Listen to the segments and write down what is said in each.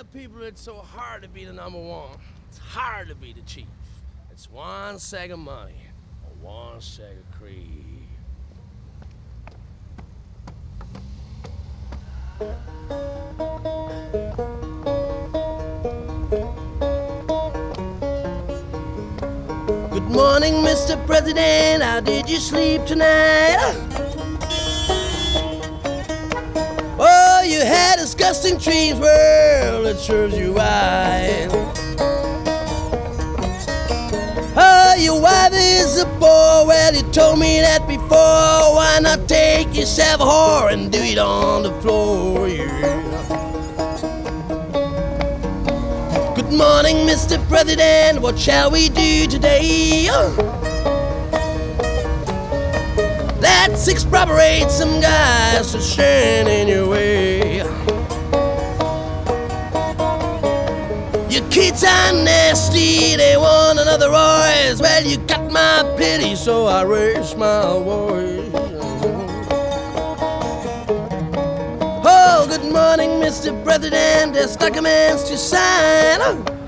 people it's so hard to be the number one. It's hard to be the chief. It's one sack of money or one sack of cream. Good morning, Mr. President. How did you sleep tonight? Oh, you had disgusting dreams. Well, it serves you right. Oh, your wife is a bore. Well, you told me that before. Why not take yourself a whore and do it on the floor? Yeah. Good morning, Mr. President. What shall we do today? Let's expropriate some guys to stand in your way. Your kids are nasty, they want another Royce. Well, you got my pity, so I raise my voice. Oh, good morning, Mr. President. There's documents to sign.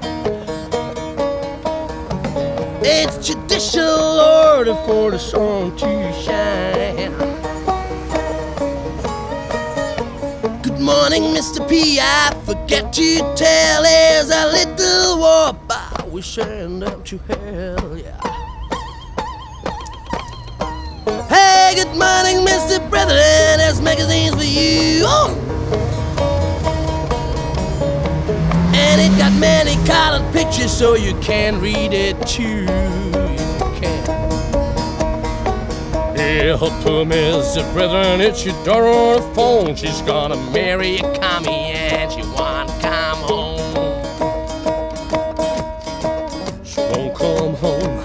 It's judicial order for the sun to shine. Good morning, Mr. P. I forget to tell, there's a little warp we send up to hell, yeah. Hey, good morning, Mr. President. There's magazines for you. Oh. And it got many colored pictures so you can read it too. You can. Yeah, to Mr. President, it's your daughter on the phone. She's gonna marry a commie and she won't come home. She won't come home.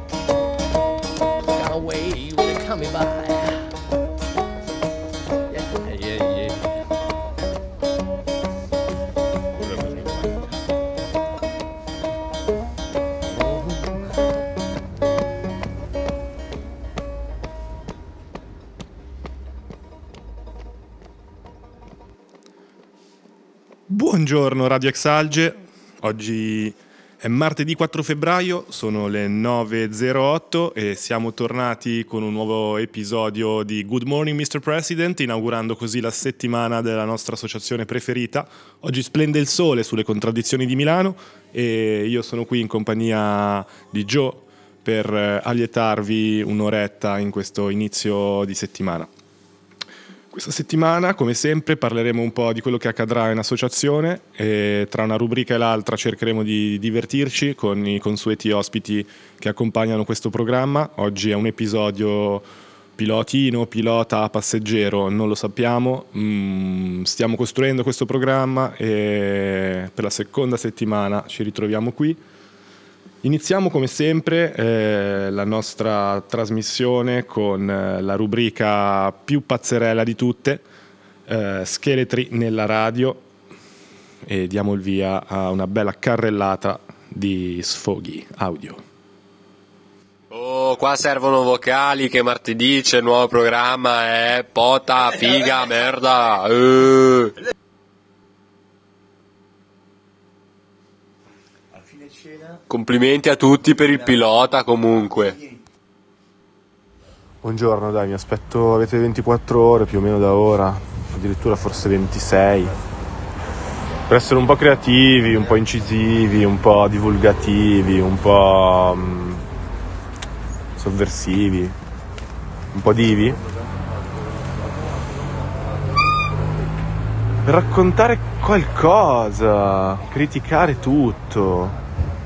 Got away with a commie by. Buongiorno Radio Exalge, oggi è martedì 4 febbraio, sono le 9.08 e siamo tornati con un nuovo episodio di Good Morning Mr. President, inaugurando così la settimana della nostra associazione preferita. Oggi splende il sole sulle contraddizioni di Milano e io sono qui in compagnia di Joe per allietarvi un'oretta in questo inizio di settimana. Questa settimana, come sempre, parleremo un po' di quello che accadrà in associazione e tra una rubrica e l'altra cercheremo di divertirci con i consueti ospiti che accompagnano questo programma. Oggi è un episodio pilota passeggero, non lo sappiamo. Stiamo costruendo questo programma e per la seconda settimana ci ritroviamo qui. Iniziamo come sempre la nostra trasmissione con la rubrica più pazzerella di tutte, Scheletri nella radio, e diamo il via a una bella carrellata di sfoghi audio. Oh, qua servono vocali che martedì c'è il nuovo programma, pota, figa, merda. Complimenti a tutti per il pilota comunque. Buongiorno, dai, mi aspetto, avete 24 ore più o meno da ora, addirittura forse 26, per essere un po' creativi, un po' incisivi, un po' divulgativi, un po' sovversivi, un po' divi, per raccontare qualcosa, criticare tutto.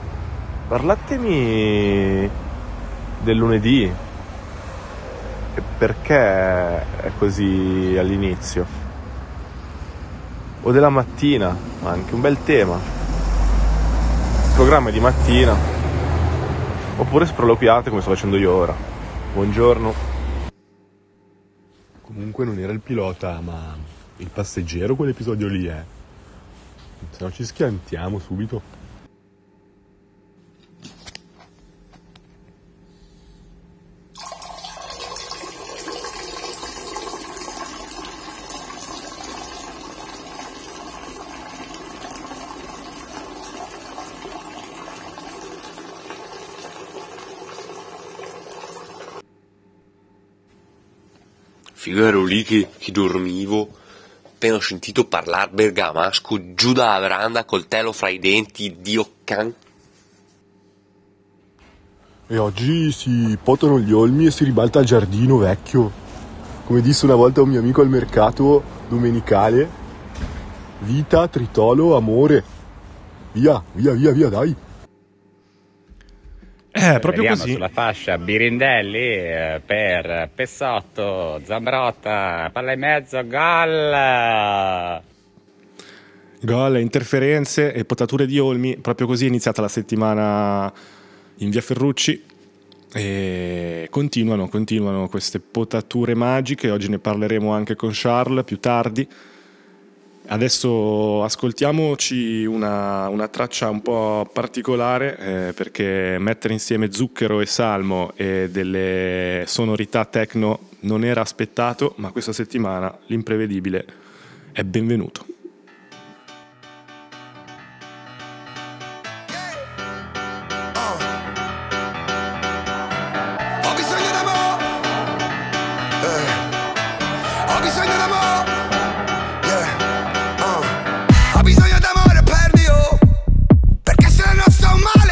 Parlatemi del lunedì e perché è così all'inizio, o della mattina, anche un bel tema, programma di mattina, oppure sproloquiate come sto facendo io ora. Buongiorno. Comunque non era il pilota ma il passeggero quell'episodio lì, se no ci schiantiamo subito. Figo, ero lì che dormivo, appena ho sentito parlare bergamasco, giù dalla veranda, coltello fra i denti, Dio can... E oggi si potano gli olmi e si ribalta il giardino vecchio. Come disse una volta un mio amico al mercato domenicale, vita, tritolo, amore. Via, via, via, via, dai. Proprio Vediamo così. sulla fascia Birindelli per Pessotto, Zambrotta, palla in mezzo, gol! Gol, interferenze e potature di Olmi. Proprio così è iniziata la settimana in via Ferrucci e continuano queste potature magiche. Oggi ne parleremo anche con Charles più tardi. Adesso ascoltiamoci una traccia un po' particolare perché mettere insieme Zucchero e Salmo e delle sonorità techno non era aspettato, ma questa settimana l'imprevedibile è benvenuto. Ho bisogno d'amore, ho bisogno d'amore, ho bisogno d'amore per Dio, perché se no sto male,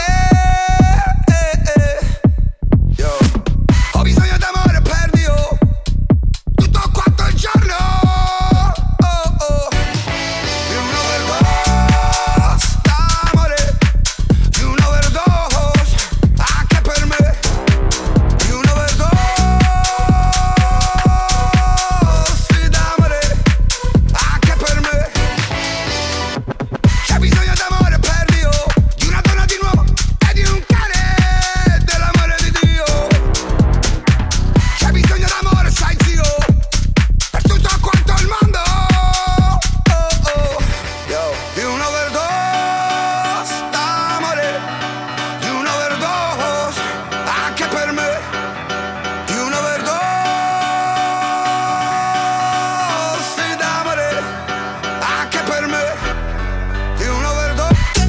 Yo. Ho bisogno d'amore per Dio, tutto quanto il giorno, di un'overdose d'amore, di un'overdose anche per me, di un'overdose d'amore anche per me. C'è bisogno d'amore per Dio, di una donna di nuovo e di un cane, dell'amore di Dio. C'è bisogno d'amore, sai zio, per tutto quanto il mondo, di un'overdose d'amore, di un'overdose anche per me, di un'overdose d'amore anche per me, di un'overdose.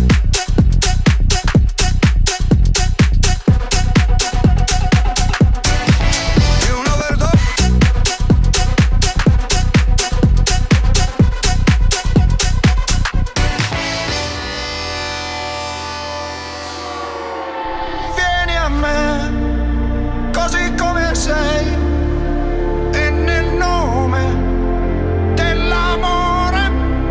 Di un'overdose. Vieni a me, così come sei, e nel nome dell'amore,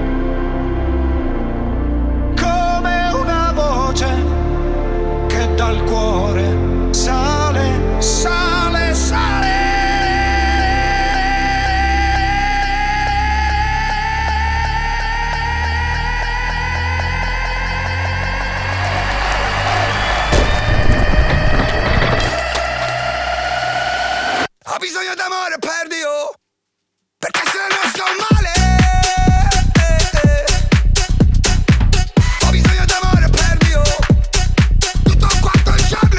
come una voce che dal cuore sale, sale, sale. Ho bisogno d'amore per Dio, perché se no sto male. Ho bisogno d'amore per Dio, tutto quanto il giorno,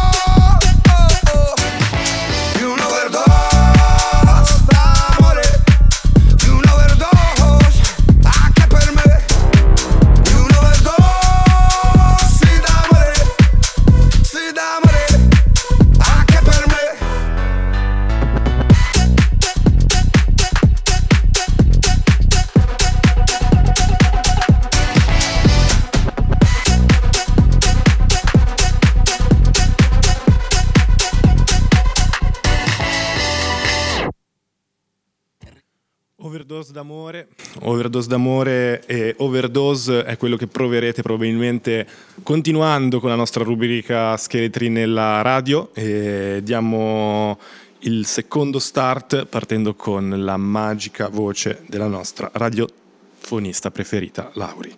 di un'overdose d'amore, di un'overdose anche per me, di un'overdose d'amore, sì d'amore anche per me. Overdose d'amore e overdose è quello che proverete probabilmente continuando con la nostra rubrica Scheletri nella radio, e diamo il secondo start partendo con la magica voce della nostra radiofonista preferita, Lauri.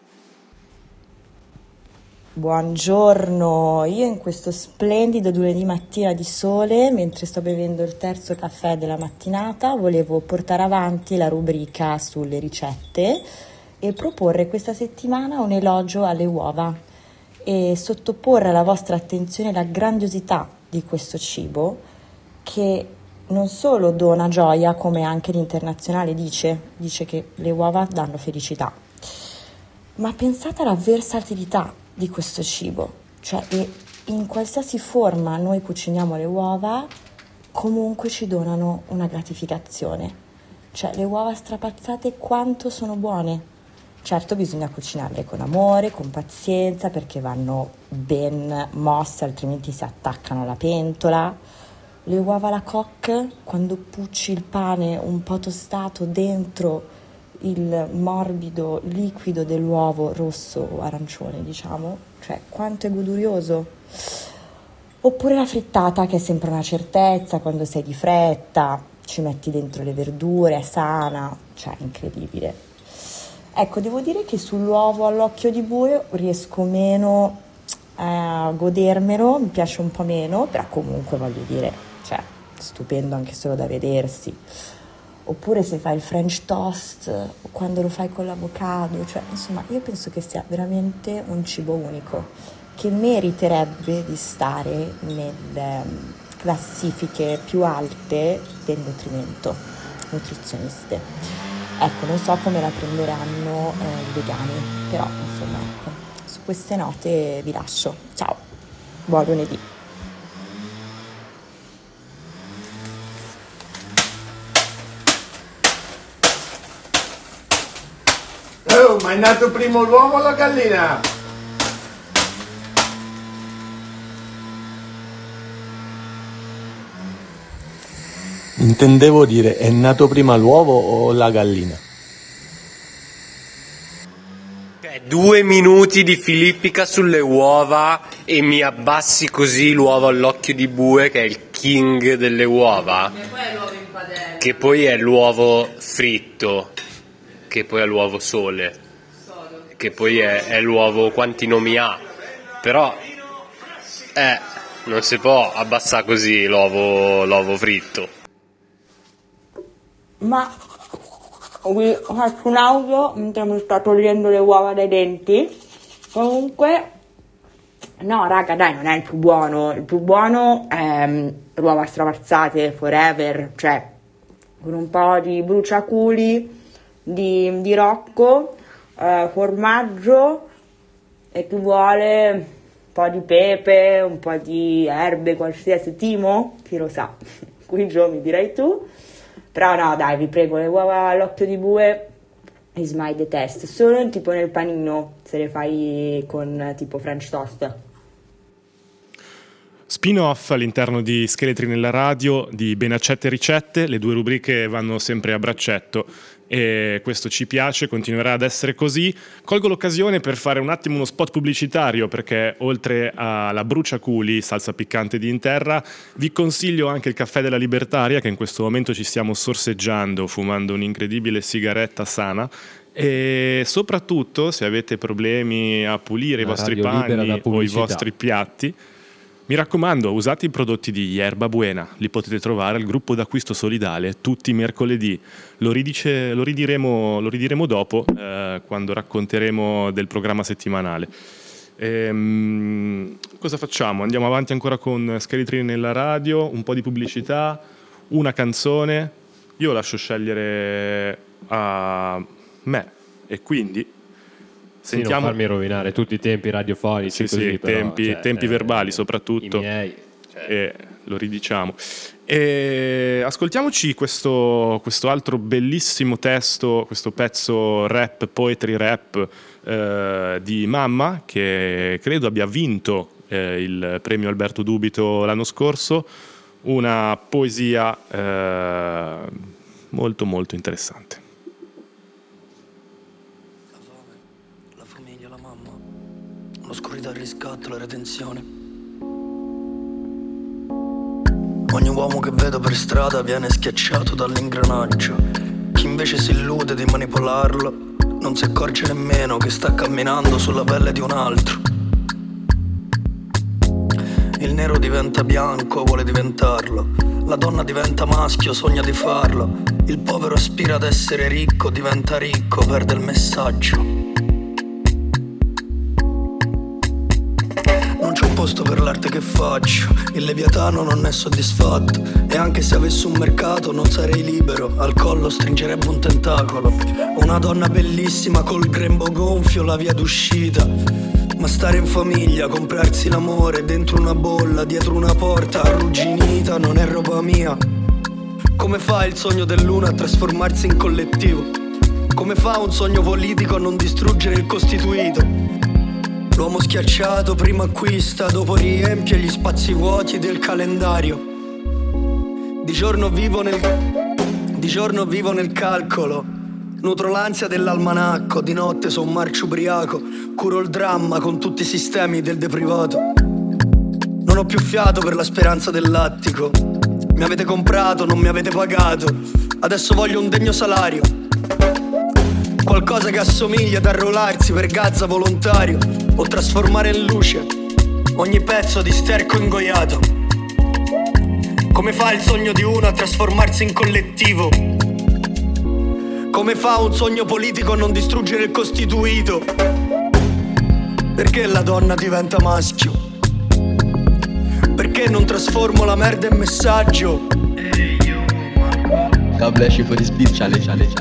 Buongiorno, io in questo splendido lunedì mattina di sole, mentre sto bevendo il terzo caffè della mattinata, volevo portare avanti la rubrica sulle ricette e proporre questa settimana un elogio alle uova e sottoporre alla vostra attenzione la grandiosità di questo cibo che non solo dona gioia, come anche l'Internazionale dice che le uova danno felicità, ma pensate alla versatilità di questo cibo, cioè in qualsiasi forma noi cuciniamo le uova comunque ci donano una gratificazione. Cioè, le uova strapazzate quanto sono buone. Certo, bisogna cucinarle con amore, con pazienza, perché vanno ben mosse, altrimenti si attaccano alla pentola. Le uova alla coque, quando pucci il pane un po' tostato dentro il morbido liquido dell'uovo rosso o arancione, diciamo, cioè quanto è godurioso. Oppure la frittata, che è sempre una certezza quando sei di fretta, ci metti dentro le verdure, è sana, cioè incredibile. Ecco, devo dire che sull'uovo all'occhio di bue riesco meno a godermelo, mi piace un po' meno, però comunque voglio dire, cioè stupendo anche solo da vedersi. Oppure se fai il French toast o quando lo fai con l'avocado, cioè insomma io penso che sia veramente un cibo unico che meriterebbe di stare nelle classifiche più alte del nutrimento, nutrizioniste. Ecco, non so come la prenderanno i vegani, però insomma ecco, su queste note vi lascio. Ciao, buon lunedì. Oh, ma è nato prima l'uovo o la gallina? Intendevo dire, è nato prima l'uovo o la gallina? 2 minuti di filippica sulle uova e mi abbassi così l'uovo all'occhio di bue, che è il king delle uova, che poi è l'uovo fritto, che poi è l'uovo sole, che poi è l'uovo quanti nomi ha, però non si può abbassare così l'uovo fritto. Ma vi faccio un audio mentre mi sto togliendo le uova dai denti. Comunque, no raga, dai, non è il più buono è uova stramazzate forever, cioè con un po' di bruciaculi di Rocco, formaggio e chi vuole un po' di pepe, un po' di erbe, qualsiasi, timo, chi lo sa, qui Gio mi direi tu. Però no, dai, vi prego, le uova all'occhio di bue is my the test. Solo tipo nel panino, se le fai con tipo French toast. Spin-off all'interno di Scheletri nella radio di Benaccette Ricette, le 2 rubriche vanno sempre a braccetto e questo ci piace, continuerà ad essere così. Colgo l'occasione per fare un attimo uno spot pubblicitario, perché oltre alla bruciaculi, salsa piccante di Interra, vi consiglio anche il caffè della Libertaria, che in questo momento ci stiamo sorseggiando fumando un'incredibile sigaretta sana. E soprattutto, se avete problemi a pulire i vostri pani o i vostri piatti, mi raccomando, usate i prodotti di Yerba Buena, li potete trovare al gruppo d'acquisto solidale tutti i mercoledì. Lo ridiremo dopo, quando racconteremo del programma settimanale. Cosa facciamo? Andiamo avanti ancora con Scheletri nella radio, un po' di pubblicità, una canzone. Io lascio scegliere a me e quindi sentiamo. Non farmi rovinare tutti i tempi radiofonici, sì, così, sì, però, tempi verbali soprattutto. I miei. E lo ridiciamo. E ascoltiamoci questo altro bellissimo testo, questo pezzo rap, poetry rap di Mamma, che credo abbia vinto il premio Alberto Dubito l'anno scorso. Una poesia molto molto interessante. La famiglia, la mamma, l'oscurità, il riscatto, la redenzione. Ogni uomo che vedo per strada viene schiacciato dall'ingranaggio. Chi invece si illude di manipolarlo non si accorge nemmeno che sta camminando sulla pelle di un altro. Il nero diventa bianco, vuole diventarlo. La donna diventa maschio, sogna di farlo. Il povero aspira ad essere ricco, diventa ricco, perde il messaggio. Non c'è un posto per l'arte che faccio, il Leviatano non è soddisfatto. E anche se avessi un mercato non sarei libero, al collo stringerebbe un tentacolo. Una donna bellissima col grembo gonfio, la via d'uscita. Ma stare in famiglia, comprarsi l'amore dentro una bolla, dietro una porta arrugginita non è roba mia. Come fa il sogno dell'uno a trasformarsi in collettivo? Come fa un sogno politico a non distruggere il costituito? L'uomo schiacciato prima acquista, dopo riempie gli spazi vuoti del calendario. Di giorno vivo nel calcolo, nutro l'ansia dell'almanacco, di notte son marcio ubriaco, curo il dramma con tutti i sistemi del deprivato. Non ho più fiato per la speranza dell'attico. Mi avete comprato, non mi avete pagato. Adesso voglio un degno salario, qualcosa che assomiglia ad arruolarsi per Gaza volontario, o trasformare in luce ogni pezzo di sterco ingoiato. Come fa il sogno di uno a trasformarsi in collettivo? Come fa un sogno politico a non distruggere il costituito? Perché la donna diventa maschio? Perché non trasformo la merda in messaggio? God bless you for this beat, chale.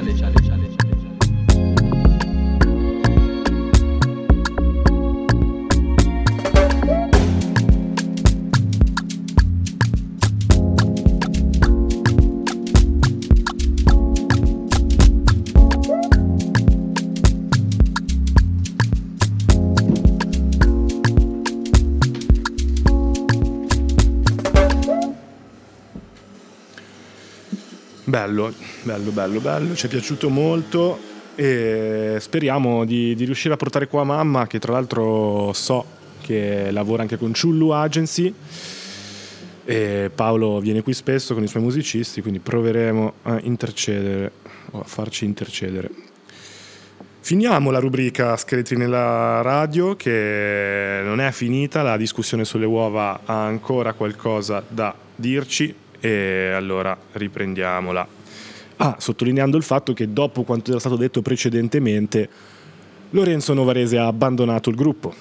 Bello, ci è piaciuto molto e speriamo di riuscire a portare qua mamma, che tra l'altro so che lavora anche con Chullu Agency, e Paolo viene qui spesso con i suoi musicisti, quindi proveremo a intercedere o a farci intercedere. Finiamo la rubrica Scheletri nella radio, che non è finita, la discussione sulle uova ha ancora qualcosa da dirci, e allora riprendiamola. Sottolineando il fatto che dopo quanto era stato detto precedentemente, Lorenzo Novarese ha abbandonato il gruppo.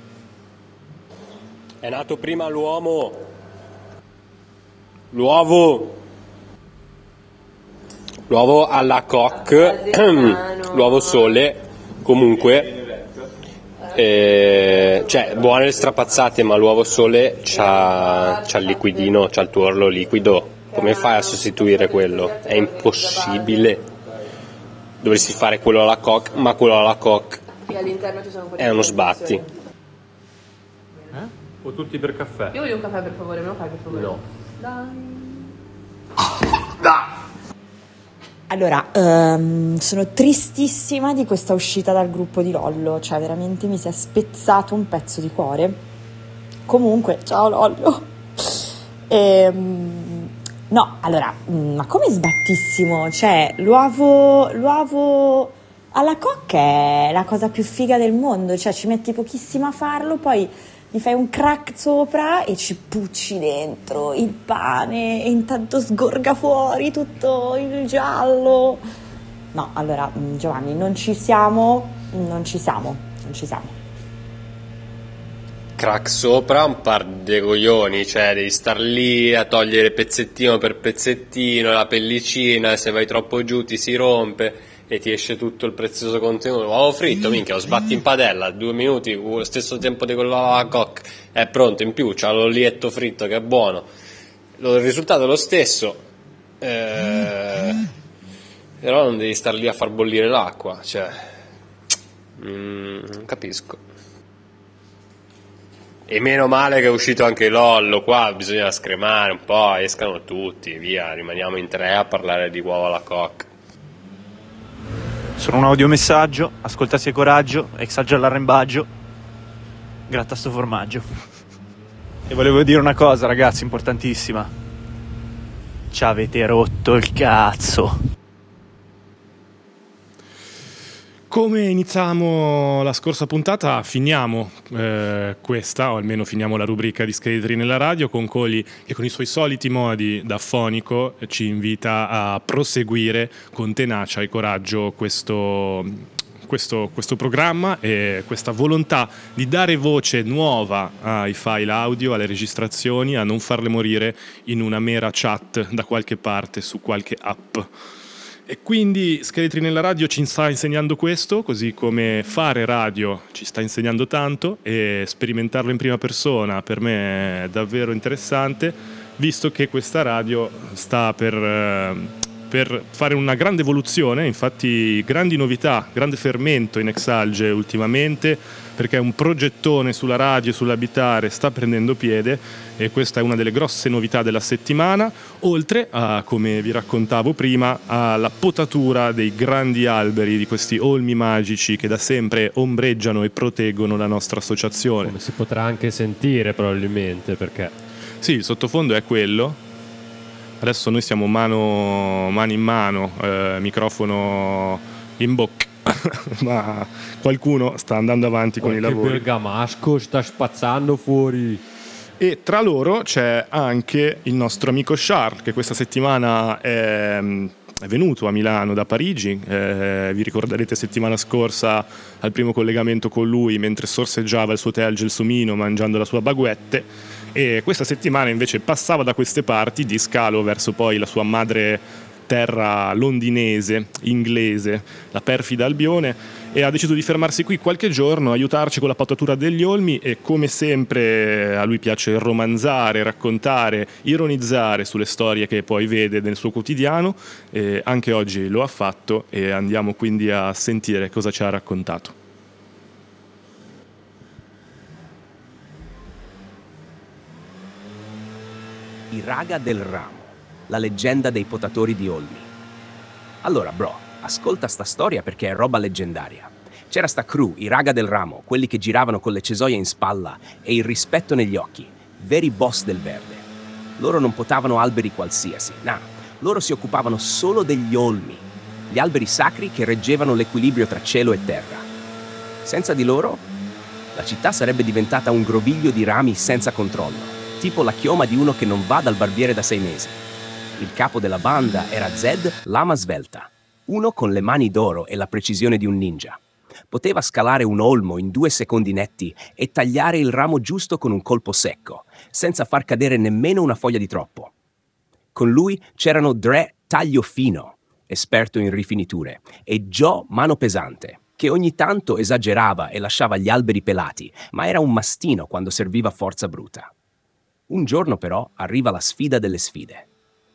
È nato prima l'uovo alla coque, l'uovo sole, comunque, cioè buone le strapazzate, ma l'uovo sole c'ha il liquidino, c'ha il tuorlo liquido. Come fai a sostituire quello? È impossibile. Dovresti fare quello alla coque, ma quello alla coque è uno sbatti. O tutti per caffè? Io voglio un caffè, per favore, me lo fai per favore? No. Dai. Allora, sono tristissima di questa uscita dal gruppo di Lollo, cioè veramente mi si è spezzato un pezzo di cuore. Comunque, ciao Lollo. No, allora, ma come sbattissimo? Cioè, l'uovo alla coque è la cosa più figa del mondo, cioè ci metti pochissimo a farlo, poi gli fai un crack sopra e ci pucci dentro il pane e intanto sgorga fuori tutto il giallo. No, allora, Giovanni, non ci siamo. Crack sopra un par di coglioni, cioè devi star lì a togliere pezzettino per pezzettino la pellicina, e se vai troppo giù ti si rompe e ti esce tutto il prezioso contenuto. Uovo fritto, minchia, lo sbatti in padella, 2 minuti, lo stesso tempo di quello alla coque, è pronto, in più c'ha l'olietto fritto che è buono, il risultato è lo stesso, però non devi star lì a far bollire l'acqua, cioè non capisco. E meno male che è uscito anche Lollo, qua bisogna scremare un po', escano tutti, via, rimaniamo in 3 a parlare di uova alla coque. Sono un audiomessaggio, ascoltassi coraggio, exaggia l'arrembaggio, gratta sto formaggio. E volevo dire una cosa, ragazzi, importantissima. Ci avete rotto il cazzo. Come iniziamo la scorsa puntata, finiamo questa, o almeno finiamo la rubrica di Scheletri nella radio, con Coli che con i suoi soliti modi da fonico ci invita a proseguire con tenacia e coraggio questo programma e questa volontà di dare voce nuova ai file audio, alle registrazioni, a non farle morire in una mera chat da qualche parte su qualche app. E quindi Scheletri nella radio ci sta insegnando questo, così come fare radio ci sta insegnando tanto, e sperimentarlo in prima persona per me è davvero interessante, visto che questa radio sta per fare una grande evoluzione. Infatti grandi novità, grande fermento in Exalge ultimamente, perché un progettone sulla radio e sull'abitare sta prendendo piede, e questa è una delle grosse novità della settimana, oltre a, come vi raccontavo prima, alla potatura dei grandi alberi di questi olmi magici che da sempre ombreggiano e proteggono la nostra associazione. Come si potrà anche sentire probabilmente, perché sì, il sottofondo è quello. Adesso noi siamo mano in mano, microfono in bocca, ma qualcuno sta andando avanti con i lavori. Che bergamasco sta spazzando fuori. E tra loro c'è anche il nostro amico Charles, che questa settimana è venuto a Milano da Parigi. Vi ricorderete settimana scorsa al primo collegamento con lui mentre sorseggiava il suo tè al gelsomino mangiando la sua baguette. E questa settimana invece passava da queste parti di scalo verso poi la sua madre terra londinese, inglese, la perfida Albione, e ha deciso di fermarsi qui qualche giorno, aiutarci con la potatura degli olmi, e come sempre a lui piace romanzare, raccontare, ironizzare sulle storie che poi vede nel suo quotidiano, e anche oggi lo ha fatto, e andiamo quindi a sentire cosa ci ha raccontato. I Raga del Ramo, la leggenda dei potatori di olmi. Allora, bro, ascolta sta storia perché è roba leggendaria. C'era sta crew, i Raga del Ramo, quelli che giravano con le cesoie in spalla e il rispetto negli occhi, veri boss del verde. Loro non potavano alberi qualsiasi, no, loro si occupavano solo degli olmi, gli alberi sacri che reggevano l'equilibrio tra cielo e terra. Senza di loro, la città sarebbe diventata un groviglio di rami senza controllo, tipo la chioma di uno che non va dal barbiere da 6 mesi. Il capo della banda era Zed, lama svelta, uno con le mani d'oro e la precisione di un ninja. Poteva scalare un olmo in 2 secondi netti e tagliare il ramo giusto con un colpo secco, senza far cadere nemmeno una foglia di troppo. Con lui c'erano Dre, taglio fino, esperto in rifiniture, e Joe, mano pesante, che ogni tanto esagerava e lasciava gli alberi pelati, ma era un mastino quando serviva forza bruta. Un giorno però arriva la sfida delle sfide.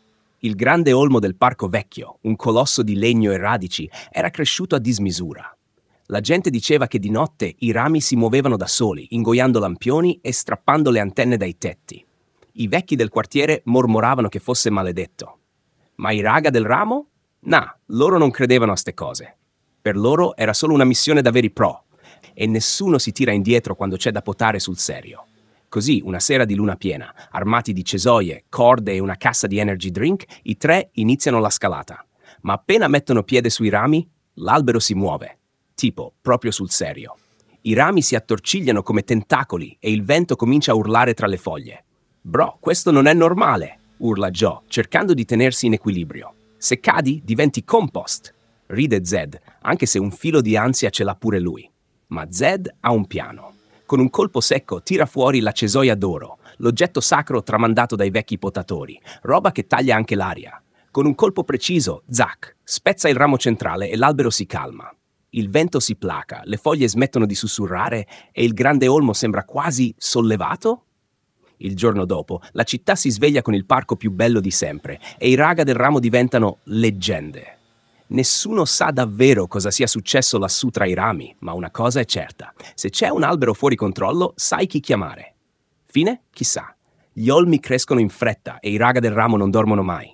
Il grande olmo del Parco Vecchio, un colosso di legno e radici, era cresciuto a dismisura. La gente diceva che di notte i rami si muovevano da soli, ingoiando lampioni e strappando le antenne dai tetti. I vecchi del quartiere mormoravano che fosse maledetto. Ma i Raga del Ramo? Nah, loro non credevano a ste cose. Per loro era solo una missione da veri pro, e nessuno si tira indietro quando c'è da potare sul serio. Così, una sera di luna piena, armati di cesoie, corde e una cassa di energy drink, i 3 iniziano la scalata. Ma appena mettono piede sui rami, l'albero si muove. Tipo, proprio sul serio. I rami si attorcigliano come tentacoli e il vento comincia a urlare tra le foglie. Bro, questo non è normale, urla Joe, cercando di tenersi in equilibrio. Se cadi, diventi compost. Ride Zed, anche se un filo di ansia ce l'ha pure lui. Ma Zed ha un piano. Con un colpo secco tira fuori la cesoia d'oro, l'oggetto sacro tramandato dai vecchi potatori, roba che taglia anche l'aria. Con un colpo preciso, zac, spezza il ramo centrale e l'albero si calma. Il vento si placa, le foglie smettono di sussurrare e il grande olmo sembra quasi sollevato? Il giorno dopo, la città si sveglia con il parco più bello di sempre e i Raga del Ramo diventano leggende. Nessuno sa davvero cosa sia successo lassù tra i rami, ma una cosa è certa. Se c'è un albero fuori controllo, sai chi chiamare. Fine? Chissà. Gli olmi crescono in fretta e i Raga del Ramo non dormono mai.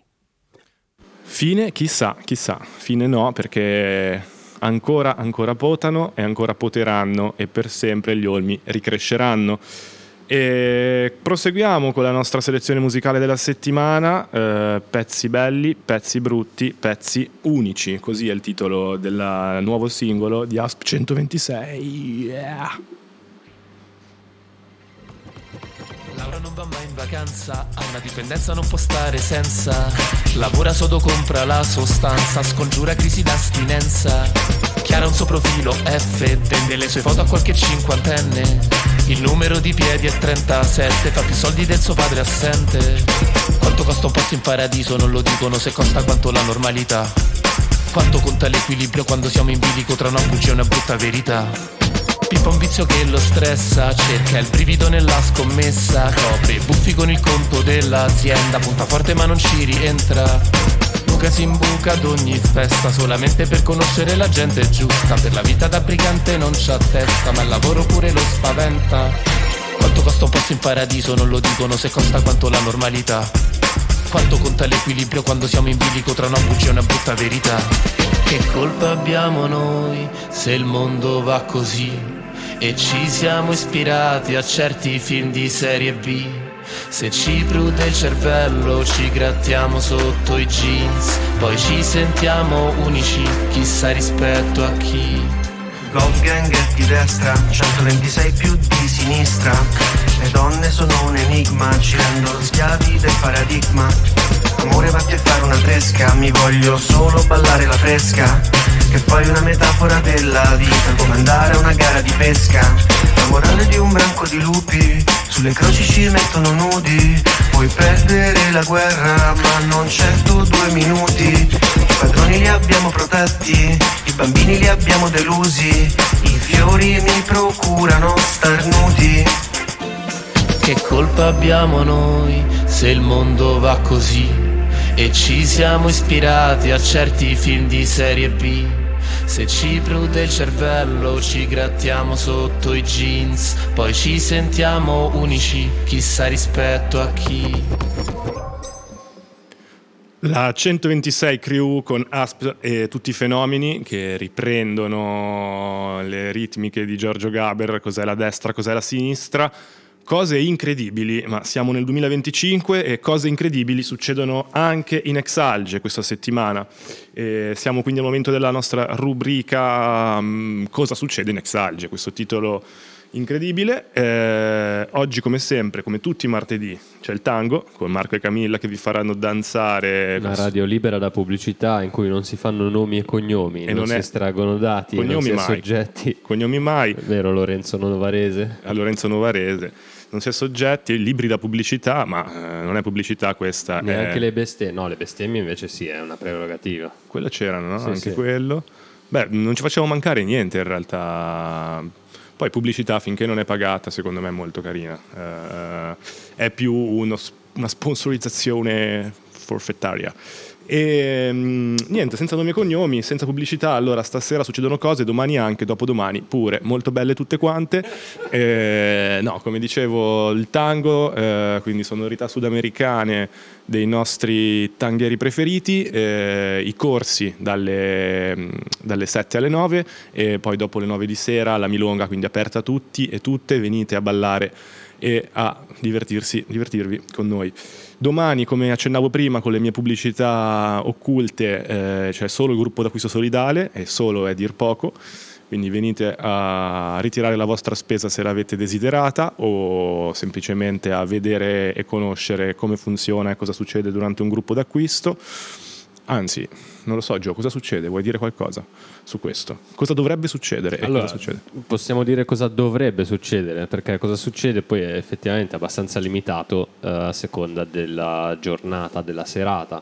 Fine? Chissà. Fine no, perché ancora potano e ancora poteranno, e per sempre gli olmi ricresceranno. E proseguiamo con la nostra selezione musicale della settimana, pezzi belli, pezzi brutti, pezzi unici, così è il titolo del nuovo singolo di Asp 126. Yeah. Laura non va mai in vacanza, ha una dipendenza, non può stare senza. Lavora sodo, compra la sostanza, scongiura crisi d'astinenza. Chiara un suo profilo F, vende le sue foto a qualche cinquantenne. Il numero di piedi è 37, fa più soldi del suo padre assente. Quanto costa un posto in paradiso non lo dicono, se costa quanto la normalità. Quanto conta l'equilibrio quando siamo in bilico tra una bugia e una brutta verità. Pippa un vizio che lo stressa, cerca il brivido nella scommessa, copre i buffi con il conto dell'azienda, punta forte ma non ci rientra. Luca si imbuca ad ogni festa solamente per conoscere la gente giusta. Per la vita da brigante non c'ha testa, ma il lavoro pure lo spaventa. Quanto costa un posto in paradiso non lo dicono, se costa quanto la normalità. Quanto conta l'equilibrio quando siamo in bilico tra una bugia e una brutta verità. Che colpa abbiamo noi se il mondo va così e ci siamo ispirati a certi film di serie B. Se ci prude il cervello ci grattiamo sotto i jeans, poi ci sentiamo unici, chissà rispetto a chi. Golf gang è di destra, 126 più di sinistra. Le donne sono un enigma, ci rendono schiavi del paradigma. Amore vatti a fare una tresca, mi voglio solo ballare la fresca. Che poi è una metafora della vita, come andare a una gara di pesca. La morale di un branco di lupi, sulle croci ci mettono nudi. Puoi perdere la guerra, ma non certo 2 minuti. I padroni li abbiamo protetti, i bambini li abbiamo delusi. I fiori mi procurano starnuti. Che colpa abbiamo noi se il mondo va così e ci siamo ispirati a certi film di serie B. Se ci prude il cervello ci grattiamo sotto i jeans, poi ci sentiamo unici, chissà rispetto a chi. La 126 Crew con Asp e tutti i fenomeni che riprendono le ritmiche di Giorgio Gaber, cos'è la destra, cos'è la sinistra. Cose incredibili, ma siamo nel 2025 e cose incredibili succedono anche in Exalge questa settimana. Siamo quindi al momento della nostra rubrica Cosa succede in Exalge, questo titolo incredibile. Oggi come sempre, come tutti i martedì, c'è il tango con Marco e Camilla che vi faranno danzare. Una radio libera da pubblicità in cui non si fanno nomi e cognomi, non si estraggono dati, non si è soggetti. Cognomi mai. È vero, Lorenzo Novarese. A Lorenzo Novarese. Non si è soggetti, libri da pubblicità, ma non è pubblicità questa. Neanche le bestemmie. No, le bestemmie invece sì, è una prerogativa. Quelle c'erano, no? Sì, Anche sì. quello. Beh, non ci facciamo mancare niente in realtà. Poi pubblicità finché non è pagata secondo me è molto carina. È più una sponsorizzazione forfettaria. E niente, senza nomi e cognomi, senza pubblicità. Allora stasera succedono cose, domani anche, dopodomani pure, molto belle tutte quante. No, come dicevo, il tango, quindi sonorità sudamericane dei nostri tanghieri preferiti, i corsi dalle 7 alle 9 e poi dopo le 9 di sera la milonga, quindi aperta a tutti e tutte, venite a ballare e a divertirvi con noi. Domani, come accennavo prima con le mie pubblicità occulte, c'è solo il gruppo d'acquisto solidale, e solo è dir poco, quindi venite a ritirare la vostra spesa se l'avete desiderata o semplicemente a vedere e conoscere come funziona e cosa succede durante un gruppo d'acquisto. Anzi, non lo so, Gio, cosa succede? Vuoi dire qualcosa su questo? Cosa dovrebbe succedere e allora, cosa succede? Possiamo dire cosa dovrebbe succedere, perché cosa succede poi è effettivamente abbastanza limitato a seconda della giornata, della serata.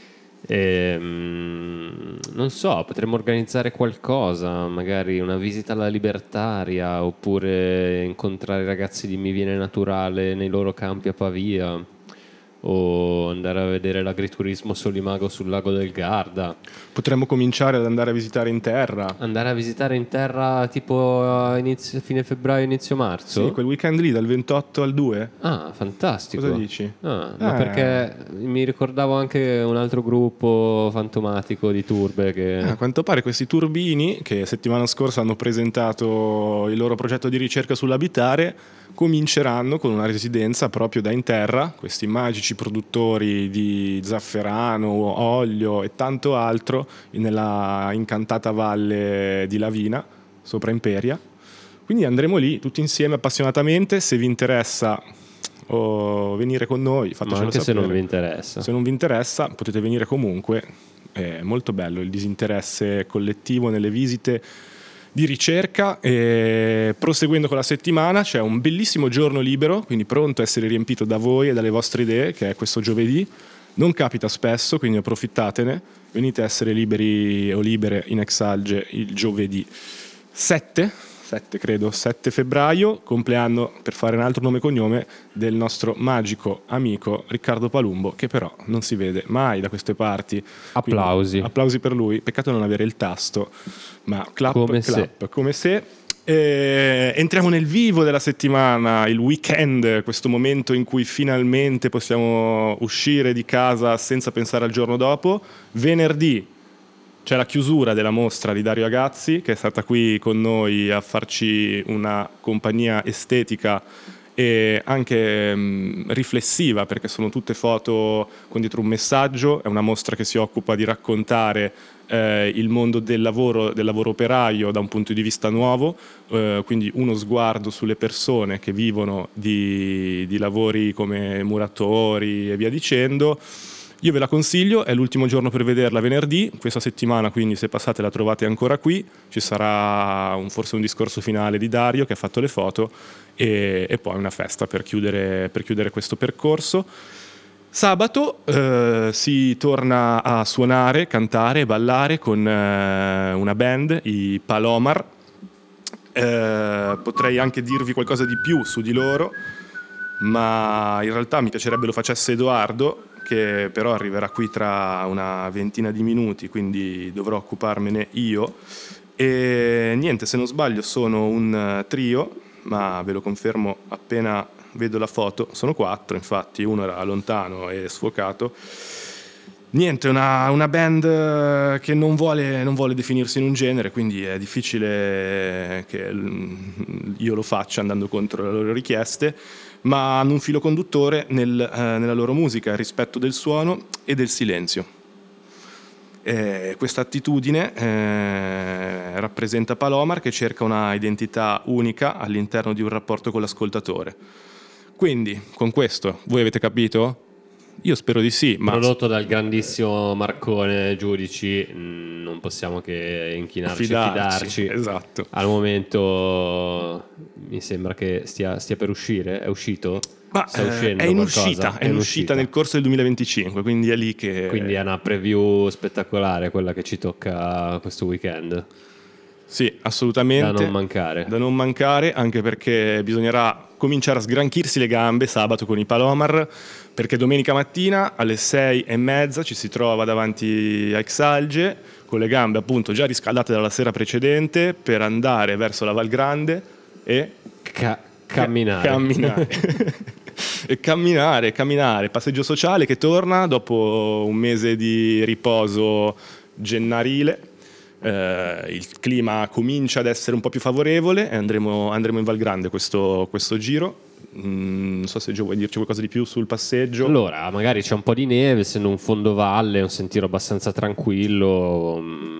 Non so, potremmo organizzare qualcosa, magari una visita alla Libertaria, oppure incontrare i ragazzi di Mi Viene Naturale nei loro campi a Pavia, o andare a vedere l'agriturismo Solimago sul lago del Garda. Potremmo cominciare ad andare a visitare in terra. Andare a visitare in terra tipo a fine febbraio, inizio marzo? Sì, quel weekend lì dal 28 al 2. Ah, fantastico. Cosa dici? Ma perché mi ricordavo anche un altro gruppo fantomatico di turbe che... A quanto pare questi turbini, che settimana scorsa hanno presentato il loro progetto di ricerca sull'abitare, cominceranno con una residenza proprio da in terra, questi magici produttori di zafferano, olio e tanto altro nella incantata valle di Lavina, sopra Imperia. Quindi andremo lì tutti insieme appassionatamente. Se vi interessa venire con noi, fatecelo anche sapere. se non vi interessa. Se non vi interessa potete venire comunque, è molto bello il disinteresse collettivo nelle visite di ricerca. E proseguendo con la settimana c'è un bellissimo giorno libero, quindi pronto a essere riempito da voi e dalle vostre idee, che è questo giovedì. Non capita spesso, quindi approfittatene. venite a essere liberi o libere in Exalge il giovedì 7 febbraio, compleanno, per fare un altro nome e cognome, del nostro magico amico Riccardo Palumbo, che però non si vede mai da queste parti. Applausi. Quindi, applausi per lui, peccato non avere il tasto, ma clap, come se. Entriamo nel vivo della settimana, il weekend, questo momento in cui finalmente possiamo uscire di casa senza pensare al giorno dopo. Venerdì c'è la chiusura della mostra di Dario Agazzi, che è stata qui con noi a farci una compagnia estetica e anche riflessiva, perché sono tutte foto con dietro un messaggio. È una mostra che si occupa di raccontare il mondo del lavoro operaio da un punto di vista nuovo, quindi uno sguardo sulle persone che vivono di lavori come muratori e via dicendo. Io ve la consiglio, è l'ultimo giorno per vederla, venerdì, questa settimana, quindi se passate la trovate ancora qui. Ci sarà forse un discorso finale di Dario che ha fatto le foto e poi una festa per chiudere questo percorso. Sabato si torna a suonare, cantare, ballare con una band, i Palomar. Potrei anche dirvi qualcosa di più su di loro, ma in realtà mi piacerebbe lo facesse Edoardo, che però arriverà qui tra una ventina di minuti, quindi dovrò occuparmene io. E niente, se non sbaglio sono un trio, ma ve lo confermo appena vedo la foto. Sono 4, infatti, uno era lontano e sfocato. Niente, una band che non vuole definirsi in un genere, quindi è difficile che io lo faccia andando contro le loro richieste, ma hanno un filo conduttore nella loro musica, il rispetto del suono e del silenzio. Questa attitudine rappresenta Palomar, che cerca una identità unica all'interno di un rapporto con l'ascoltatore. Quindi, con questo, voi avete capito? Io spero di sì. Ma prodotto dal grandissimo Marcone Giudici, non possiamo che inchinarci e fidarci. Esatto. Al momento mi sembra che stia per uscire. È uscito? Sta uscendo è in qualcosa? uscita nel corso del 2025, quindi è lì che... Quindi è una preview spettacolare quella che ci tocca questo weekend. Sì, assolutamente. Da non mancare, anche perché bisognerà cominciare a sgranchirsi le gambe sabato con i Palomar, perché domenica mattina alle 6:30 ci si trova davanti a Exalge con le gambe appunto già riscaldate dalla sera precedente per andare verso la Val Grande e camminare. E camminare, passeggio sociale che torna dopo un mese di riposo gennarile. Il clima comincia ad essere un po' più favorevole e andremo in Val Grande questo giro. Non so se Gio vuoi dirci qualcosa di più sul passeggio. Allora, magari c'è un po' di neve, essendo un fondovalle, un sentiero abbastanza tranquillo,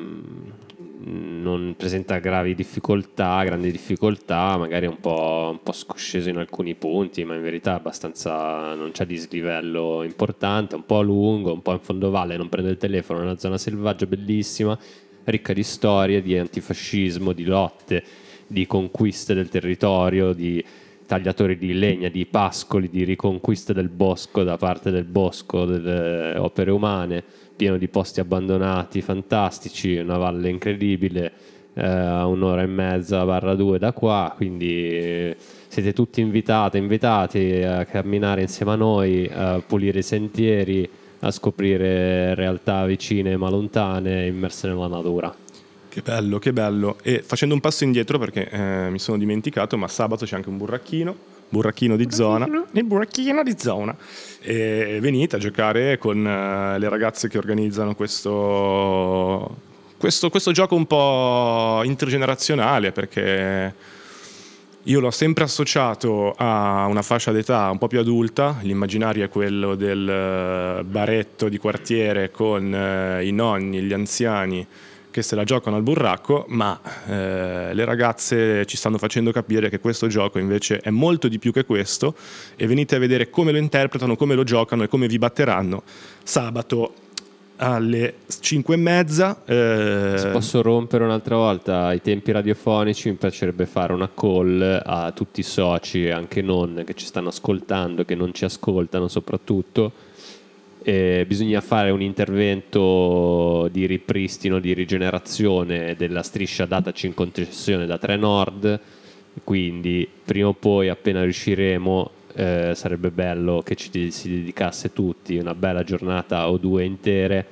non presenta grandi difficoltà, magari è un po' scosceso in alcuni punti, ma in verità abbastanza non c'è dislivello importante, un po' lungo, un po' in fondovalle, non prende il telefono, è una zona selvaggia bellissima, ricca di storie, di antifascismo, di lotte, di conquiste del territorio, di tagliatori di legna, di pascoli, di riconquista del bosco da parte del bosco, delle opere umane, pieno di posti abbandonati fantastici, una valle incredibile, a 1:30-2 da qua, quindi siete tutti invitati a camminare insieme a noi, a pulire i sentieri, a scoprire realtà vicine ma lontane, immerse nella natura. Che bello. E facendo un passo indietro, perché mi sono dimenticato, ma sabato c'è anche un burracchino di zona. Il burracchino di zona. E venite a giocare con le ragazze che organizzano questo gioco un po' intergenerazionale, perché io l'ho sempre associato a una fascia d'età un po' più adulta. L'immaginario è quello del baretto di quartiere con i nonni, gli anziani che se la giocano al burracco, ma le ragazze ci stanno facendo capire che questo gioco invece è molto di più che questo, e venite a vedere come lo interpretano, come lo giocano e come vi batteranno sabato alle 5:30. Se posso rompere un'altra volta i tempi radiofonici, mi piacerebbe fare una call a tutti i soci e anche non che ci stanno ascoltando, che non ci ascoltano soprattutto, bisogna fare un intervento di ripristino, di rigenerazione della striscia dataci in concessione da Trenord, quindi prima o poi, appena riusciremo, sarebbe bello che ci si dedicasse tutti una bella giornata o 2 intere.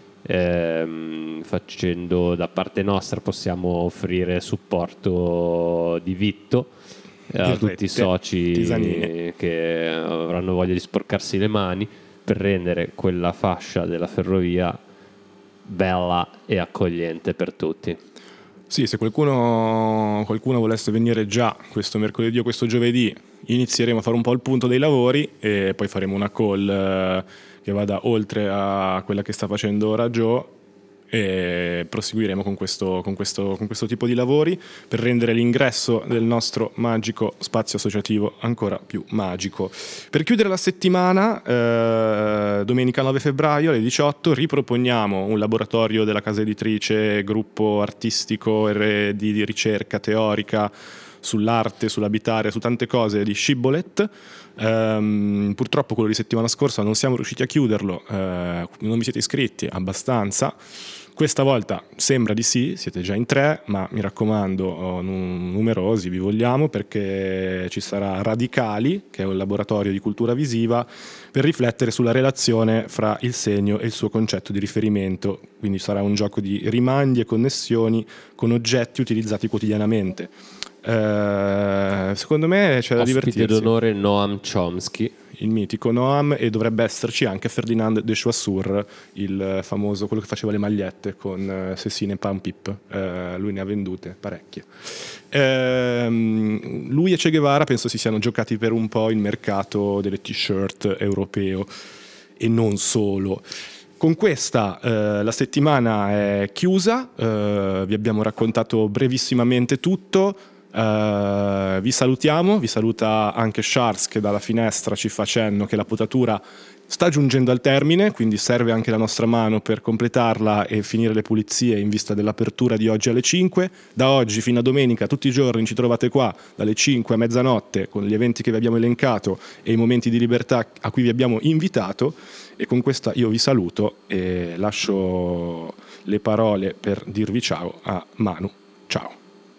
Facendo da parte nostra possiamo offrire supporto di vitto a tutti i soci che avranno voglia di sporcarsi le mani per rendere quella fascia della ferrovia bella e accogliente per tutti. Sì, se qualcuno volesse venire già questo mercoledì o questo giovedì, inizieremo a fare un po' il punto dei lavori e poi faremo una call che vada oltre a quella che sta facendo ora Joe, e proseguiremo con questo tipo di lavori per rendere l'ingresso del nostro magico spazio associativo ancora più magico. Per chiudere la settimana, domenica 9 febbraio alle 18 riproponiamo un laboratorio della casa editrice, gruppo artistico e di ricerca teorica sull'arte, sull'abitare, su tante cose di Shibboleth. Purtroppo quello di settimana scorsa non siamo riusciti a chiuderlo, non vi siete iscritti abbastanza. Questa volta sembra di sì, siete già in 3, ma mi raccomando, numerosi vi vogliamo, perché ci sarà Radicali, che è un laboratorio di cultura visiva, per riflettere sulla relazione fra il segno e il suo concetto di riferimento. Quindi sarà un gioco di rimandi e connessioni con oggetti utilizzati quotidianamente. Secondo me c'è da divertirsi. Ospite d'onore Noam Chomsky, il mitico Noam, e dovrebbe esserci anche Ferdinand de Choiseul, il famoso, quello che faceva le magliette con Cécine e Pampip. Lui ne ha vendute parecchie. Lui e Che Guevara penso si siano giocati per un po' il mercato delle t-shirt europeo e non solo. Con questa la settimana è chiusa, vi abbiamo raccontato brevissimamente tutto. Vi salutiamo, vi saluta anche Charles, che dalla finestra ci fa cenno che la potatura sta giungendo al termine, quindi serve anche la nostra mano per completarla e finire le pulizie in vista dell'apertura di oggi alle 5. Da oggi fino a domenica tutti i giorni ci trovate qua dalle 5 a mezzanotte con gli eventi che vi abbiamo elencato e i momenti di libertà a cui vi abbiamo invitato, e con questa io vi saluto e lascio le parole per dirvi ciao a Manu. Ciao.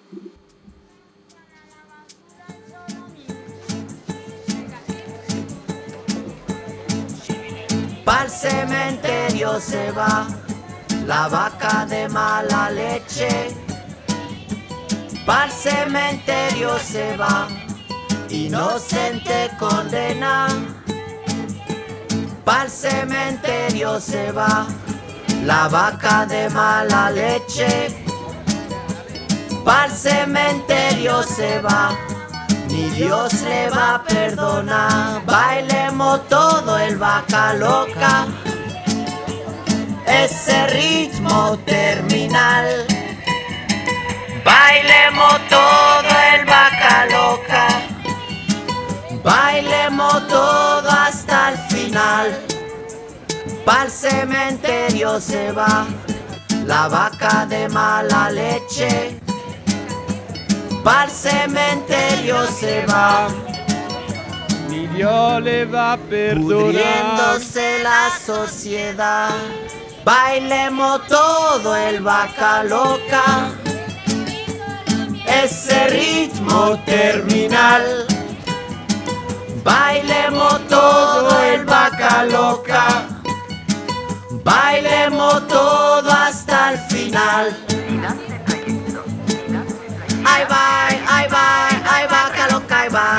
Pa'l cementerio se va la vaca de mala leche. Pa'l cementerio se va inocente condena. Pa'l cementerio se va la vaca de mala leche. Pa'l cementerio se va, ni Dios le va a perdonar. Bailemos todo el vaca loca, ese ritmo terminal. Bailemos todo el vaca loca, bailemos todo hasta el final. Pa'l cementerio se va la vaca de mala leche. Pa'l cementerio se va, ni Dios le va a perdonar. pudriéndose la sociedad. Bailemos todo el vaca loca, ese ritmo terminal. Bailemos todo el vaca loca, bailemos todo hasta el final. Ay va, vaca loca, ay va.